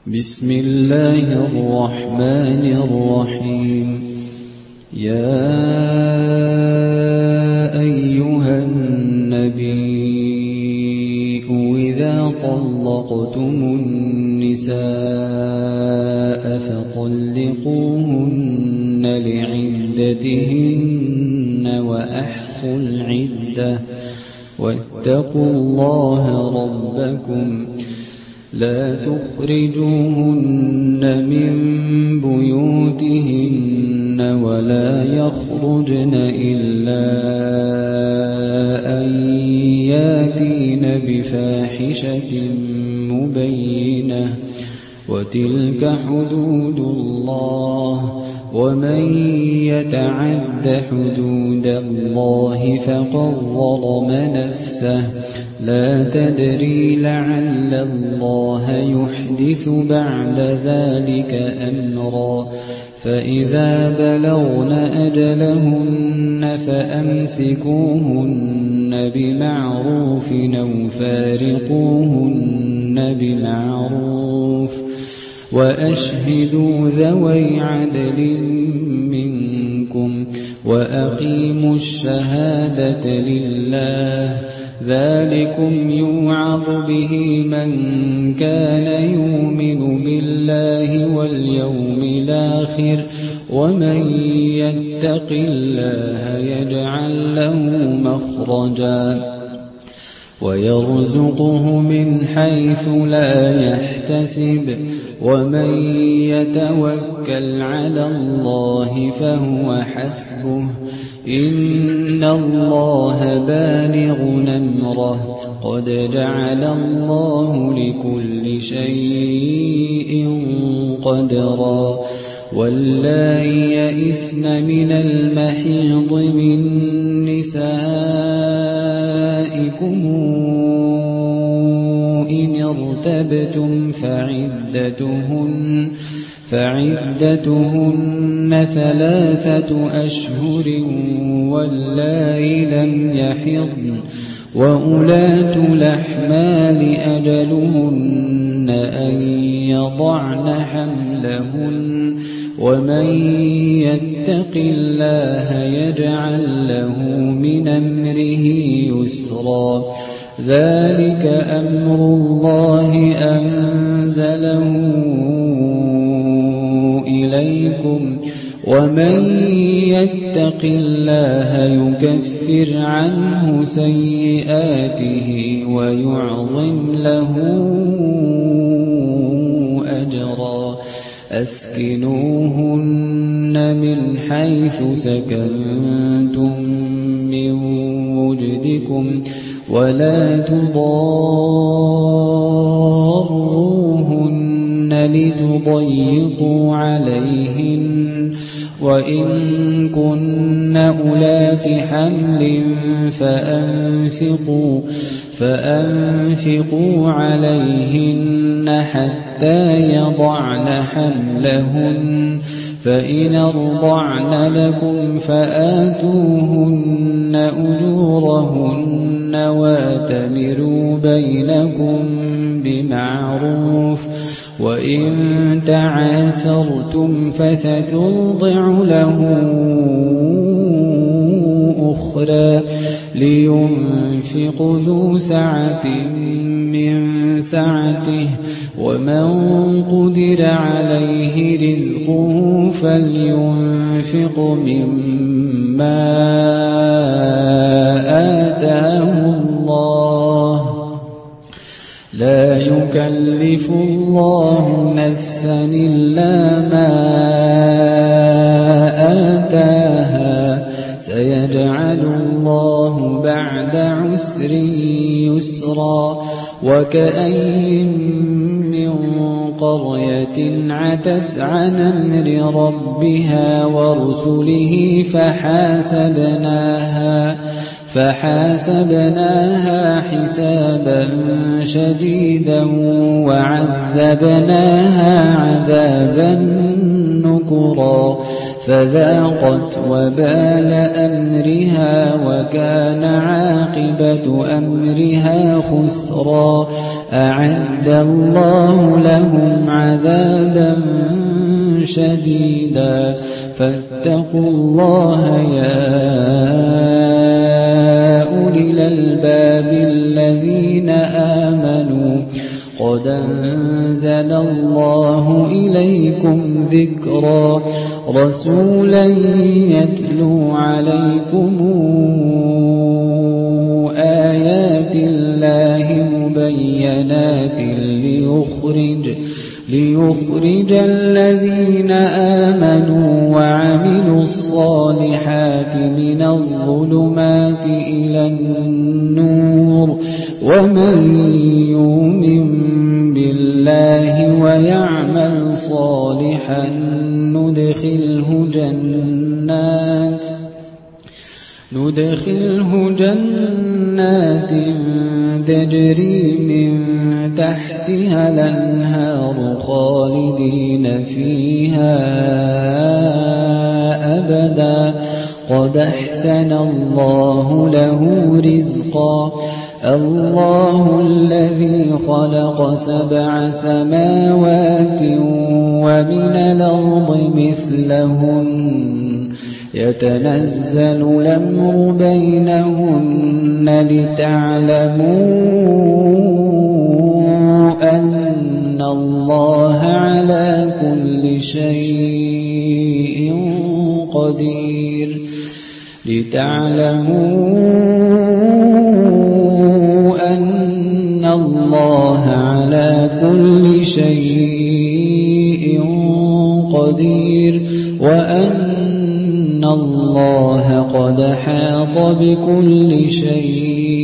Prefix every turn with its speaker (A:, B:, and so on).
A: بسم الله الرحمن الرحيم. يا أيها النبي إذا طلقتم النساء فطلقوهن لعدتهن وأحصوا العدة واتقوا الله ربكم لا تخرجوهن من بيوتهن ولا يخرجن إلا أن ياتين بفاحشة مبينة وتلك حدود الله ومن يتعد حدود الله فقد ظلم نفسه لا تدري لعل الله يحدث بعد ذلك أمرا فإذا بلغن أجلهن فأمسكوهن بمعروف أو فارقوهن بمعروف وأشهدوا ذوي عدل منكم وأقيموا الشهادة لله ذلكم يوعظ به من كان يؤمن بالله واليوم الآخر ومن يتق الله يجعل له مخرجا ويرزقه من حيث لا يحتسب ومن يتوكل على الله فهو حسبه إن الله بالغ أمره قد جعل الله لكل شيء قدرا واللائي يئسن من المحيض من نسائكم إن ارتبتم فعدتهن 3 أشهر واللائي لم يحضن وأولاة الأحمال أجلهن أن يضعن حملهن ومن يتق الله يجعل له من أمره يسرا ذلك أمر الله أنزله إليكم ومن يتق الله يكفر عنه سيئاته ويعظم له أجرا أسكنوهن من حيث سكنتم من وجدكم ولا تضاروهن لتضيقوا عليهن وإن كن أولات حمل فأنفقوا عليهن حتى يضعن حملهن فإن أرضعن لكم فآتوهن أجورهن واتمروا بينكم بمعروف وإن تعاسرتم فسترضع له أخرى لينفق ذو سعة من سعته ومن قدر عليه رزقه فلينفق مما آتاه الله لا يكلف الله نفسا إلا ما آتاها سيجعل الله بعد عسر يسرا وكأين من قرية عتت عن أمر ربها ورسله فحاسبناها حسابا شديدا وعذبناها عذابا نكرا فذاقت وبال أمرها وكان عاقبة أمرها خسرا أعد الله لهم عذابا اللَّهَ يَا أُولِي الْأَلْبَابِ الَّذِينَ آمَنُوا قَدْ أَنزَلَ اللَّهُ إِلَيْكُمْ ذِكْرًا رَسُولًا يَتْلُو عَلَيْكُمْ آيَاتِ اللَّهِ مُبَيِّنَاتٍ لِيُخْرِجَ الَّذِينَ آمَنُوا وَعَمِلُوا الصَّالِحَاتِ مِنَ الظُّلُمَاتِ إِلَى النُّورِ وَمَن يُؤْمِن بِاللَّهِ وَيَعْمَلْ صَالِحًا ندخله جنات تجري من تحتها الأنهار خالدين فيها أبدا قد أحسن الله له رزقا الله الذي خلق 7 سماوات ومن الأرض مثلهن يتنزل الأمر بينهن لتعلموا أن الله على كل شيء قدير وأن الله قد حاط بكل شيء